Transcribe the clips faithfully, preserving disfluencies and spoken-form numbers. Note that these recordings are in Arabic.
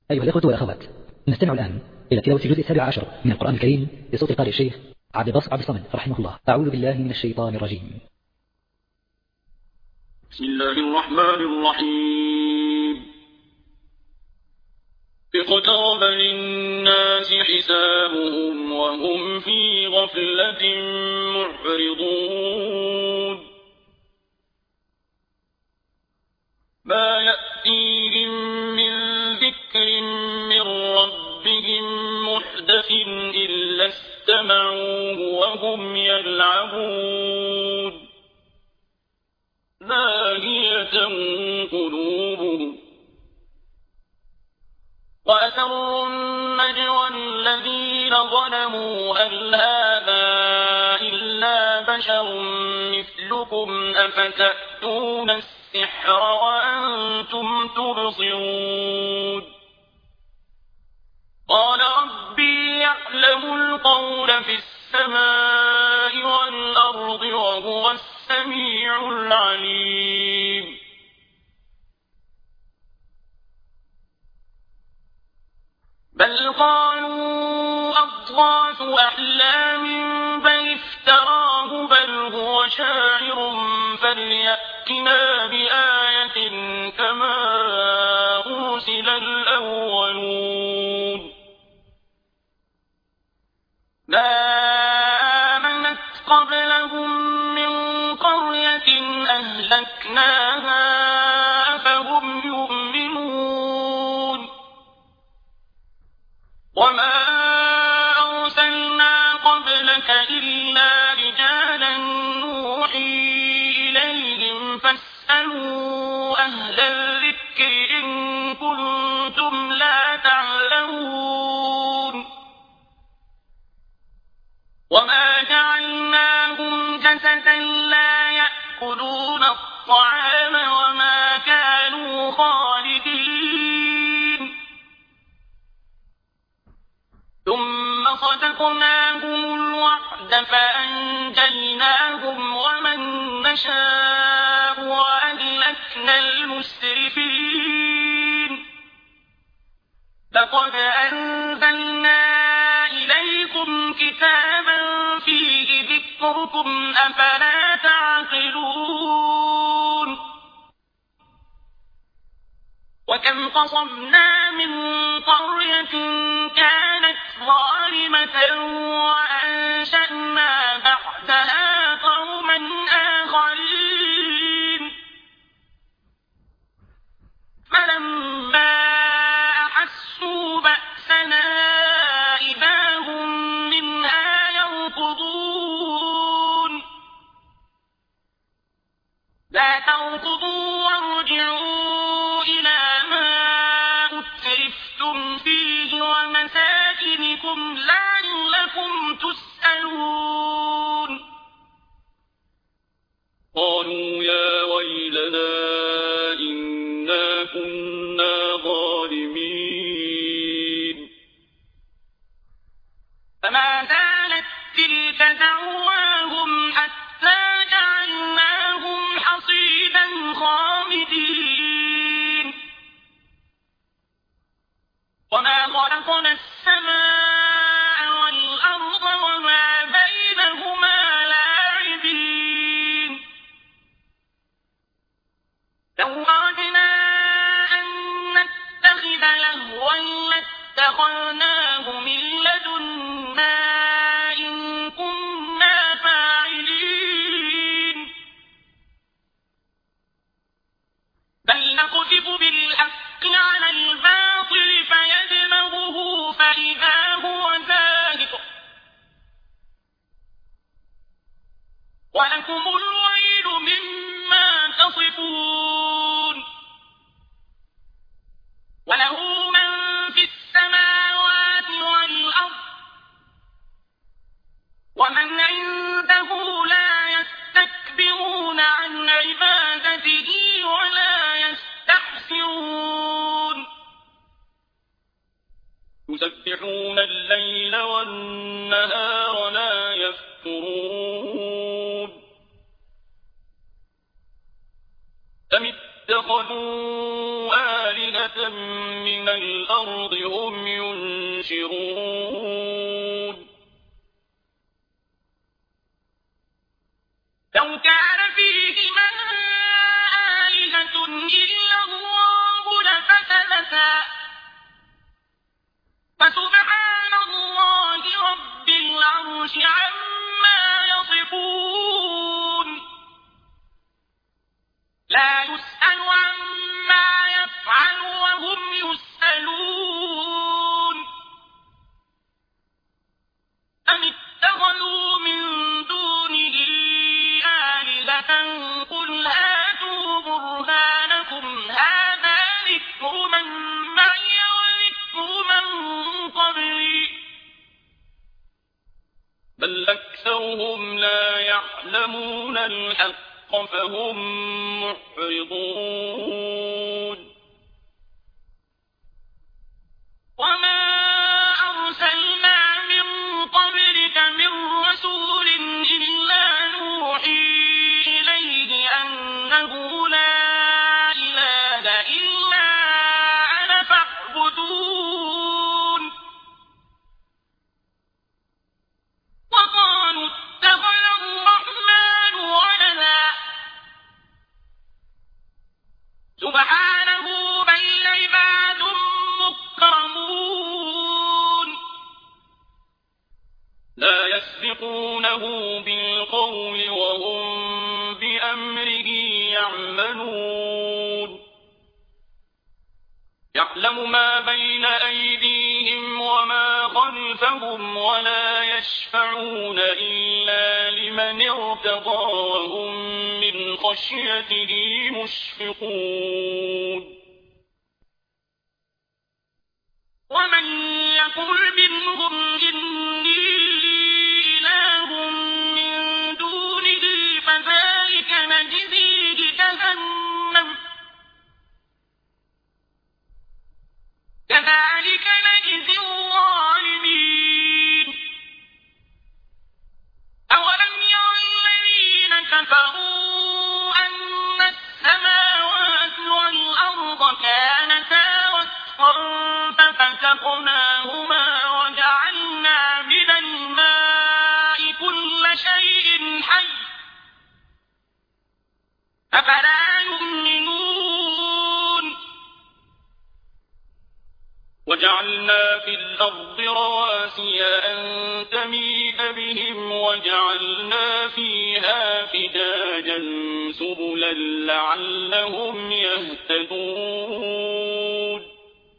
أيها الأخوة والأخوات، نستمع الآن إلى تلاوة الجزء السابع عشر من القرآن الكريم بصوت القارئ الشيخ عبد الباسط عبد الصمد رحمه الله. أعوذ بالله من الشيطان الرجيم. بسم الله الرحمن الرحيم. اقترب للناس حسابهم وهم في غفلة معرضون. ما يأتيهم من ذكر من ربهم محدث إلا استمعوه وهم يلعبون. لاهية قلوبهم. وأسروا النجوى الذين ظلموا هل هذا إلا بشر مثلكم أفتأتون السحر وأنتم تبصرون. قال ربي يعلم القول في السماء والأرض وهو السميع العليم. بل قالوا أضغاث أحلام بل افتراه بل هو شاعر فليأتنا بآية كما أرسل الأولون. ما آمنت قبلهم من قرية أهلكناها أفهم يؤمنون. وما أرسلنا قبلك إلا رجالا نوحي إليهم فاسألوا أهل الذكر إن كنتم لا تعلمون. وما جعلناهم جسدا لا يأكلون الطعام وما كانوا خالدين. ثم صدقناهم الوعد فأنجيناهم ومن نشاء وأهلكنا المسرفين. لقد أنزلنا إليكم كتابا فيه ذكركم أفلا تعقلون. وكم قصمنا من قرية كانت ظالمة وأنشأنا بعدها قوما آخرين. فلما أحسوا بأسنا إذا هم منها يركضون. لا تركضوا وارجعوا إلى ما أترفتم فيه ومساكنكم لعلكم تسألون. قالوا يا ويلنا إنا كنا ظالمين. فما زالت تلك دعواهم حتى جعلناهم حصيدا خامدين. وما خلقنا السماء والأرض وما بينهما لاعبين. لو أردنا أن نتخذ لهوا لاتخذناه من لدنا إن كنا فاعلين. بل نقذف بالحق على الباطل فيدمغه فإذا هو زاهق. ولكم الويل مما تصفون. وله من في السماوات والأرض ومن عنده لا يستكبرون عن عبادته ولا يستحسرون. يسبحون الليل والنهار لا يفترون. أم اتخذوا آلهة من الأرض هم ينشرون لو كان فيهما آلهة إلا الله لفسدتا فسبحان الله رب العرش عما يصفون لا يسأل عما يفعل وهم يسألون أم اتخذوا من دونه آلهة قل هاتوا برهانكم هذا ذكر من معي وذكر من قبلي بل أكثرهم لا يعلمون الحق فهم معرضون وما أرسلنا من قبلك من رسول إلا نوحي إليه أنه لا إله إلا أنا فاعبدون وقالوا اتخذ الرحمن ولدا سبحانه بل عباد مكرمون لا يسبقونه بالقول وهم بأمره يعملون يعلم ما بين أيديهم وما خلفهم ولا يشفعون إلا لمن ارتضى وهم من خشيته مشفقون ومن يقل منهم إني إله من دونه فذلك نجزيه جهنم كذلك نجزي الظالمين أولم ير الذين كفروا أن السماوات والأرض كانتا رتقا ففتقناهما وجعلنا من الماء كل شيء حي أفلا يؤمنون وجعلنا في الأرض رواسي أن تميد بهم وجعلنا فيها فجاجا سبلا لعلهم يهتدون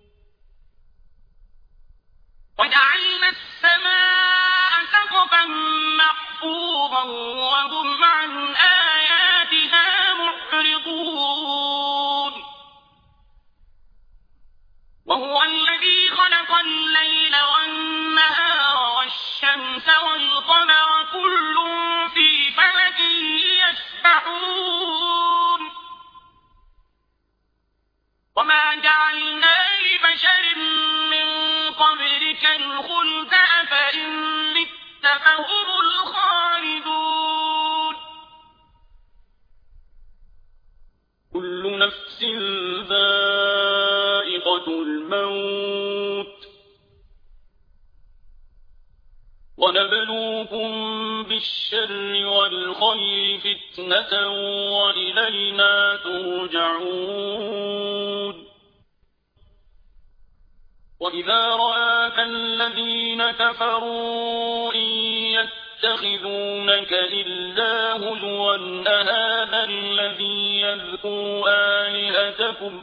وجعلنا السماء سقفا محفوظا وهم عن آياتها معرضون وهو الذي خلق الليل والنهار والشمس والقمر كل في فلك يسبحون وما جعلنا لبشر من قبلك الخلد أفإن مت فهم الخالدون كل نفس ذائقة الموت ونبلوكم بالشر والخير فتنة وإلينا ترجعون وإذا رآك الذين كفروا إن يتخذونك إلا هزوا أهذا الذي يذكر آلهتكم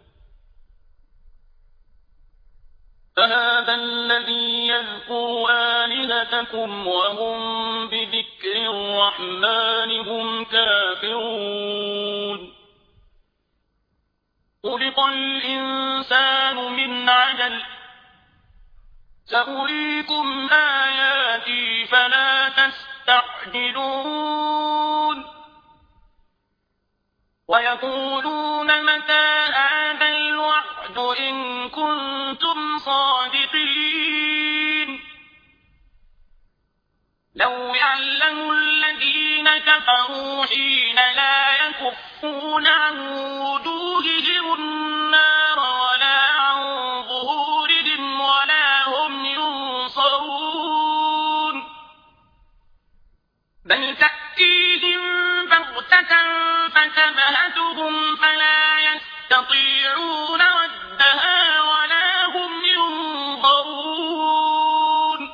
فهذا الذي يذكر آلهتكم وهم بذكر الرحمن هم كافرون خلق الإنسان من عجل سأريكم آياتي فلا تستعجلون ويقولون متى هذا الوعد إن كنتم صادقين لو يعلم الذين كفروا حين لا يكفون عن وجوههم النار ولا عن ظهورهم ولا هم ينصرون بل تأتيهم بغتة فتبهتهم فلا يستطيعون ردها ولا هم ينظرون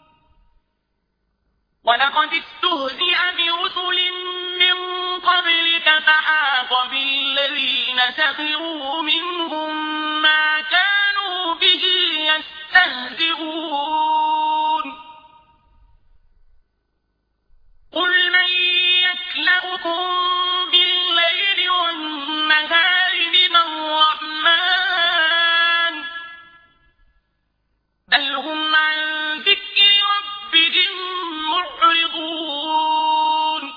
ولقد استهزئ برسل من قبلك فحاق بالذين سخروا منهم ما كانوا به يستهزئون قل من يكلؤكم بالليل والنهار من الرحمن بل هم عن ذكر ربهم معرضون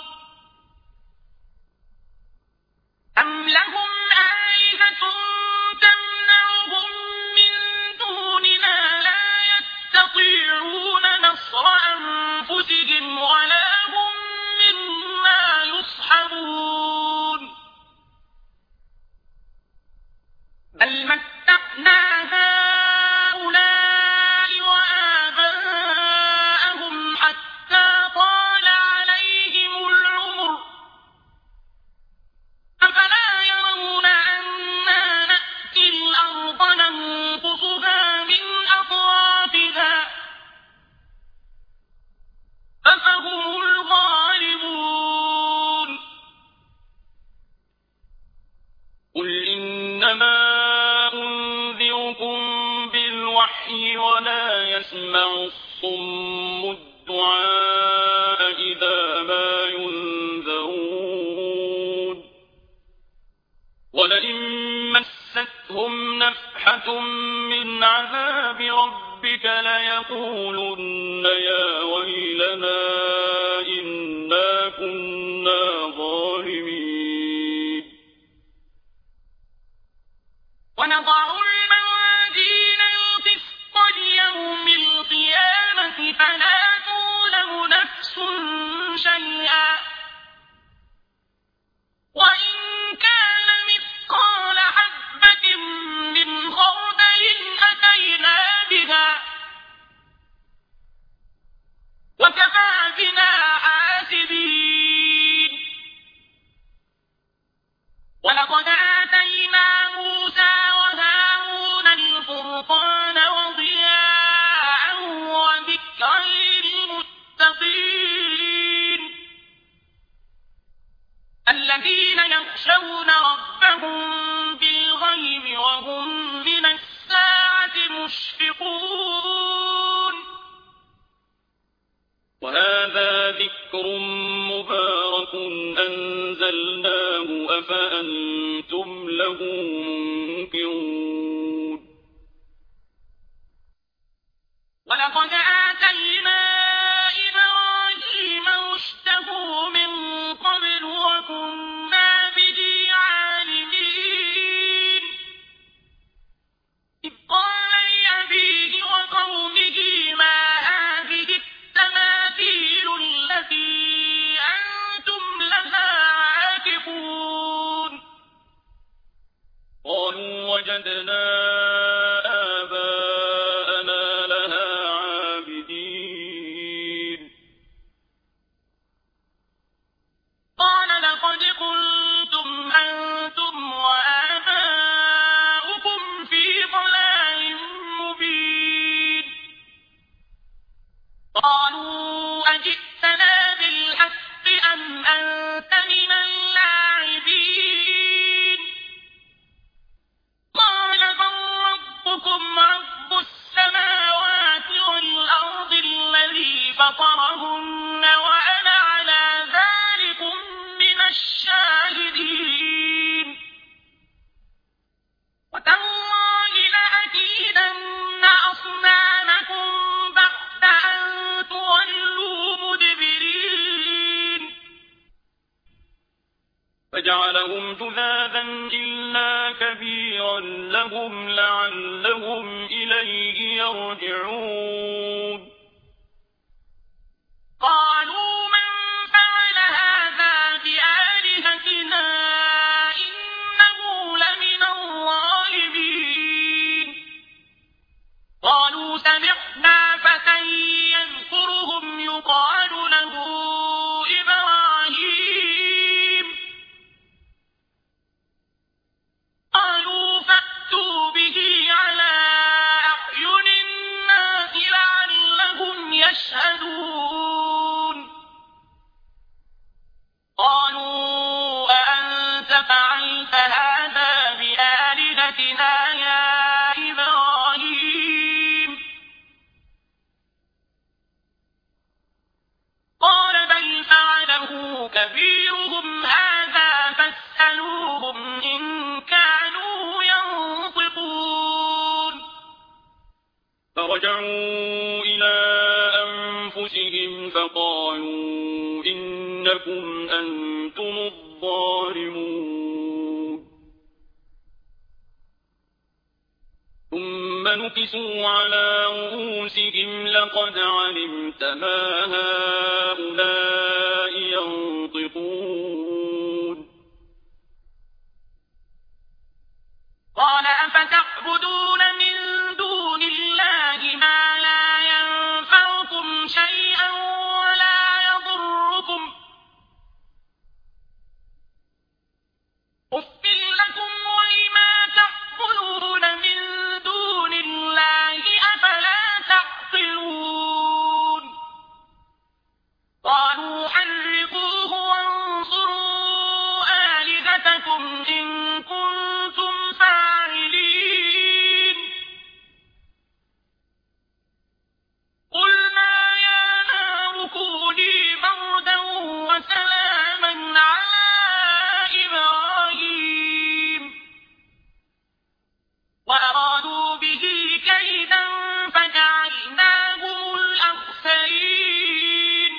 أم لهم آلهة تمنعهم من دوننا لا يستطيعون نصر أنفسهم ولا هم منا يصحبون بل متعنا هؤلاء وآباءهم حتى طال عليهم العمر أفلا يرون أنا نأتي الأرض ننقصها من أطرافها فهم الغالبون قل إنما أنذركم بالوحي ولا يسمع الصم الدعاء إذا ما ينذرون ولئن مستهم نفحة من عذاب ربك ليقولن يا ويلنا إنا كنا ظالمين ونضع الموازين القسط ليوم القيامة فلا تظلم نفس شيئا وإن كان مثقال حبة من خردل أتينا بها وكفى بنا حاسبين ولقد آتينا موسى وهارون الفرقان وضياء وذكرا للمتقين الذين يخشون ربهم بالغيب وهم من الساعة مشفقون وهذا ذكر مبارك أنزلناه أفأنتم له منكرون ولقد آتينا إبراهيم رشده من قبل وكنا به عالمين إذ قال لأبيه وقومه ما هذه التماثيل التي أنتم لها عاكفون قالوا وجدنا آباءنا لها عابدين قال لقد كنتم أنتم وآباؤكم في ضلال مبين قالوا أجئتنا بالحق أم أنت من اللاعبين قال بل ربكم رب السماوات والأرض الذي فطرهن وأنا على ذلكم من الشاهدين وتالله لأكيدن أصنامكم بعد أن تولوا مدبرين فجعلهم جذاذا إلا كبيرا لهم لعلهم إليه يرجعون قال سمعنا فتى يذكرهم يقال له إبراهيم قالوا فأتوا به على أعين الناس لعلهم يشهدون قالوا أأنت فعلت هذا بآلهتنا يا إبراهيم قال بل فعله كبيرهم هذا فاسألوهم إن كانوا ينطقون فرجعوا إلى أنفسهم فقالوا إنكم أنتم الظالمون ثم نكسوا على رؤوسهم لقد علمت ما هؤلاء ينطقون قال أفتعبدون من دون الله ما لا ينفعكم شيئا ولا يضركم أُفٍّ لكم ولما تعبدون من دون الله أفلا تعقلون قالوا حرقوه وانصروا آلهتكم إن كنتم فاعلين قلنا يا نار كوني بردا وسلاما على إبراهيم وأرادوا به كيدا فجعلناهم الأخسرين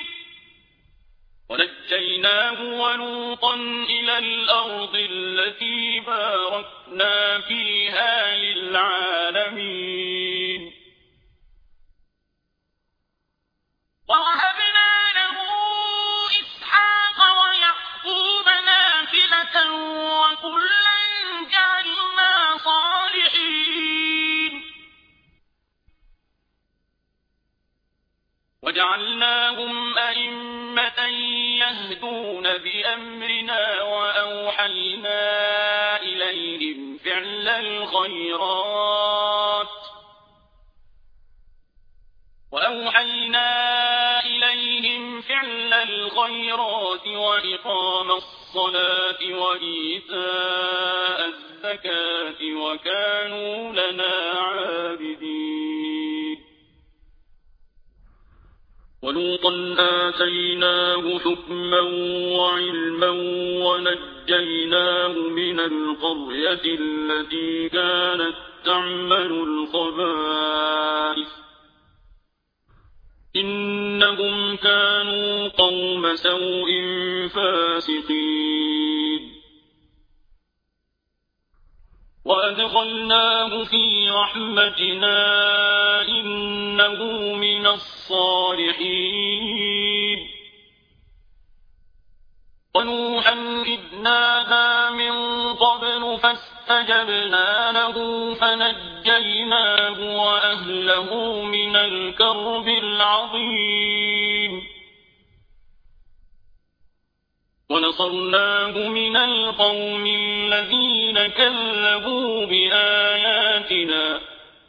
ونجيناه ولوطا إلى الأرض التي باركنا فيها للعالمين ووهبنا له إسحاق ويعقوب نافلة وكلا جعلنا صالحين وجعلناهم أئمة يهدون بأمرنا وأوحينا إليهم فعل الخيرات وأوحينا إليهم فعل الخيرات وإقام الصلاة وإيتاء الزكاة وكانوا لنا عابدين ولوطا آتيناه حكما وعلما ونجيناه من القرية التي كانت تعمل الخبائث إنهم كانوا قوم سوء فاسقين وأدخلناه في رحمتنا إنه من الصالحين ونوحا إذ نادى من قبل فاستجبنا له فنجيناه وأهله من الكرب العظيم ونصرناه من القوم الذين كذبوا بآياتنا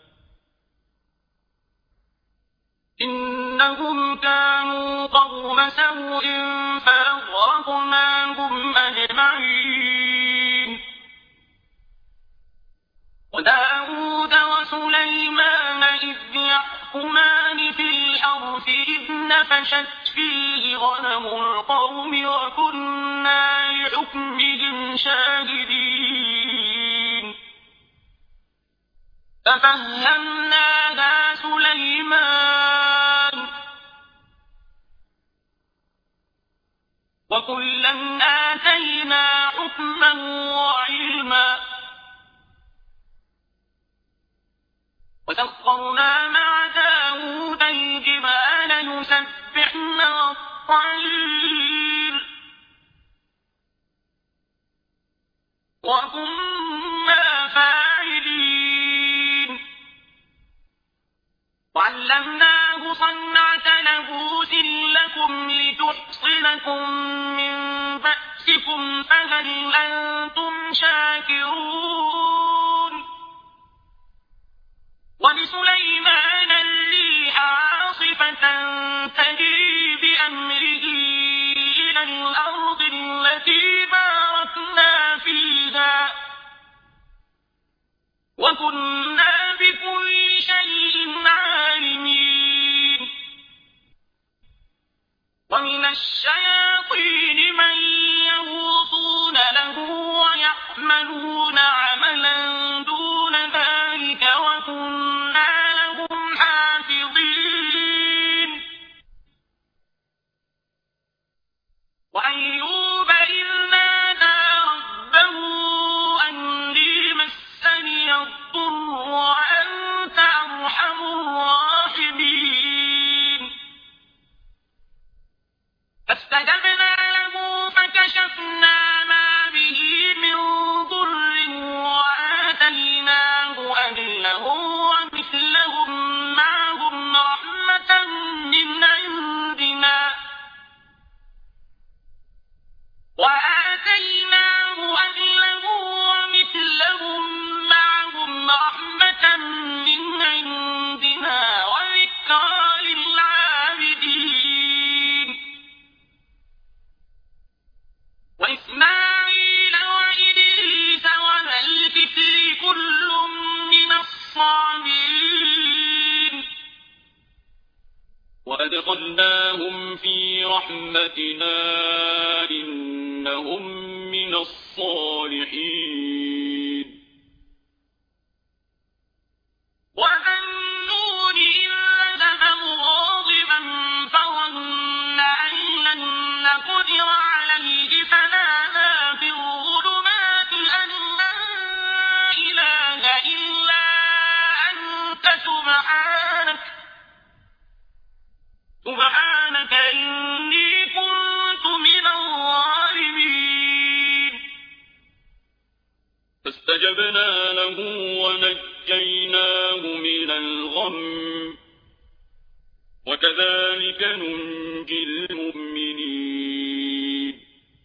إنهم كانوا قوم سوء فأغرقناهم أجمعين وداود وسليمان إذ يحكمان في الحرث إذ نفشت فيه غنم القوم وكنا لحكمهم شاهدين ففهمناها سليمان وكلا آتينا حكما وعلما وسخرنا مع داود الجبال يسبحن والطير وكنا فاعلين وعلمناه صنعة لبوس لكم لتحصنكم من بأسكم فهل أنتم شاكرون ولسليمان الريح عاصفة تجري بأمره إلى الأرض التي باركنا فيها وكنا بكل شيء عالمين ومن الشياطين من يغوصون له ويعملون عملا دون ذلك وكنا لهم حافظين وأيوب إذ نادى ربه أني مسني الضر وأنت أرحم الراحمين فاستجبنا له فكشفنا ما به من ضر وآتيناه أهله ومثلهم معهم رحمة من عندنا وآتيناه أهله ومثلهم معهم رحمة من عندنا وذكرى للعابدين وإسماعيل وإدريس وذا الكفل كل من الصابرين وأدخلناهم في رحمتنا إنهم من الصالحين وذا النون إذ ذهب مغاضبا فظن أن لن نقدر عليه فنادى في الظلمات أن لا إله إلا أنت سبحانك سبحانك إني كنت من الظالمين فاستجبنا له ونجيناه من الغم وكذلك ننجي المؤمنين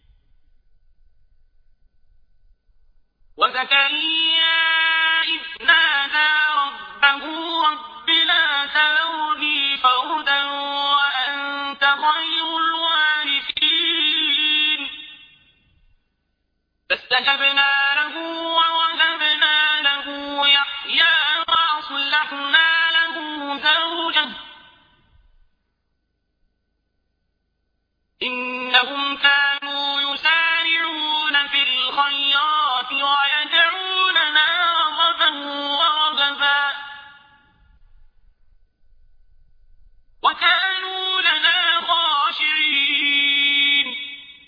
وزكريا إذ نادى ربه رب لا تذرني فردا وأنت خير الوارثين فاستجبنا له ووهبنا له يحيى وأصلحنا له زوجه إنهم كانوا يسارعون في الخيرات ويدعوننا رغبا ورهبا وكانوا لنا خاشعين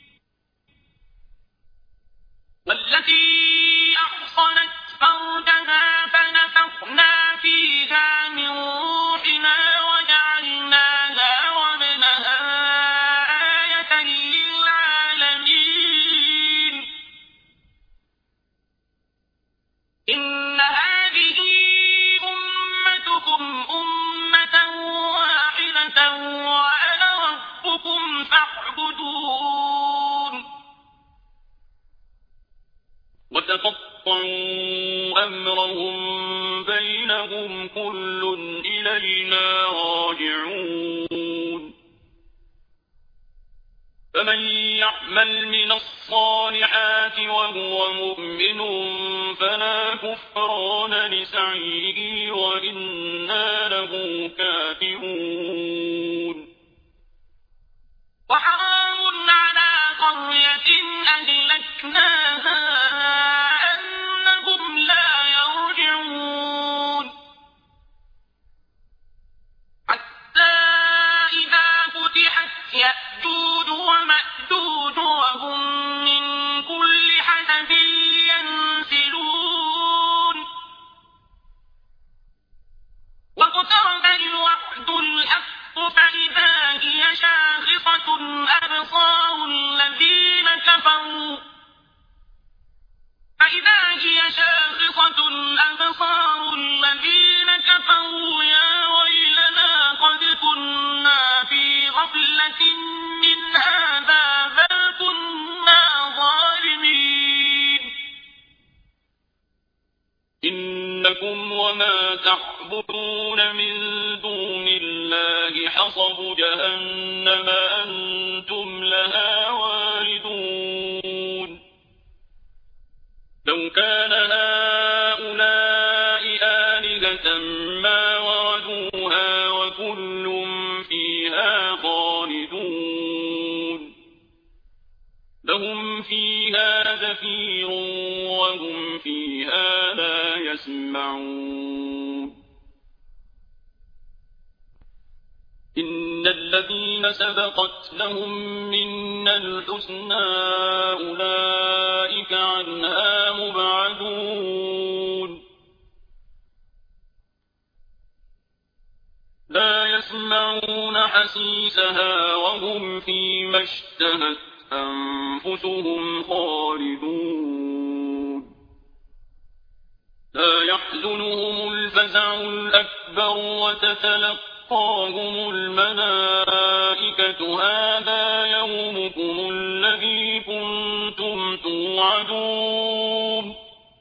والتي أحصنت فرجها فنفخنا فيها من روحنا وجعلناها وابنها آية للعالمين إن هذه أمتكم أمة واحدة وأنا ربكم فاعبدون وتقطعوا أمرهم بينهم كل إلينا راجعون فمن يعمل من الصالحات وهو مؤمن فلا كفران لسعيه وإنا له كافرون وحرام على قرية أهلكناها أنهم لا يرجعون حتى إذا فتحت يأجوج ومأجوج وهم من كل حدب ينسلون واقترب الوعد الحق فإذا هي شاخصة أبصار الذين كفروا ما تعبدون من دون الله حصب جهنم أنتم لها واردون لو كان هؤلاء آلهة ما وردوها وكل فيها خالدون لهم فيها زفير وهم فيها لا يسمعون إن الذين سبقت لهم منا الحسنى أولئك عنها مبعدون لا يسمعون حسيسها وهم فيما اشتهت أنفسهم خالدون لا يحزنهم الفزع الأكبر وتتلقاهم الملائكة هذا يومكم الذي كنتم توعدون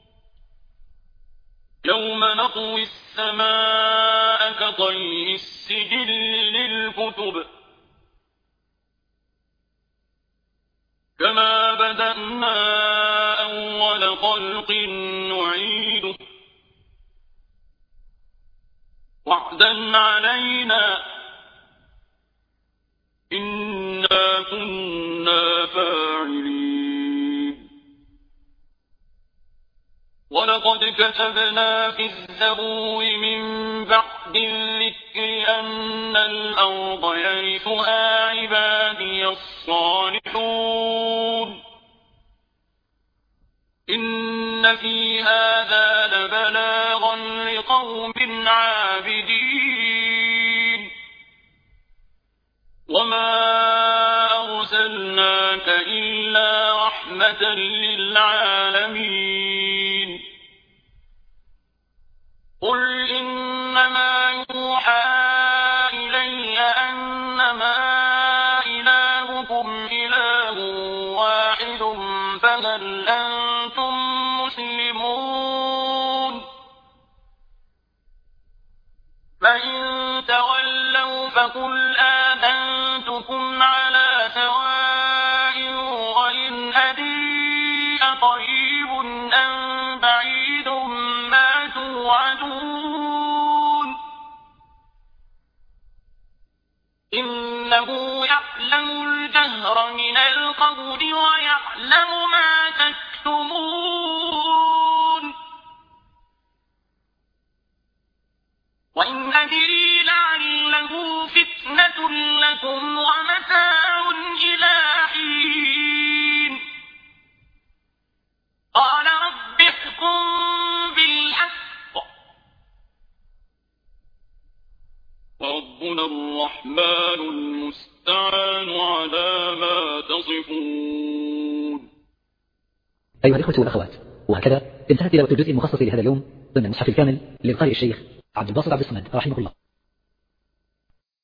يوم نطوي السماء كطي السجل للكتب كما بدأنا أول خلق نعيده وعدا علينا إنا كنا فاعلين ولقد كتبنا في الزبور من بعد الذكر أن الأرض يرثها عبادي الصالحون إن في هذا لبلاغا لقوم عابدين وما أرسلناك إلا رحمة للعالمين قل إنما يوحى إلي أنما إلهكم إله واحد فهل أنتم مسلمون فإن تولوا فقل آذنتكم على سواء وإن أدري أقريب أم بعيد ما توعدون إنه يعلم الجهر من القول ويعلم ما تكتمون وإن أدري لعله فتنة لكم ومتاع إلى حين قال رب احكم بالحق وربنا الرحمن المستعان على ما تصفون. أيها الإخوة والأخوات، وهكذا انتهت تلاوة الجزء المخصص لهذا اليوم ضمن المصحف الكامل للقارئ الشيخ عبد الباسط عبد الصمد رحمه الله.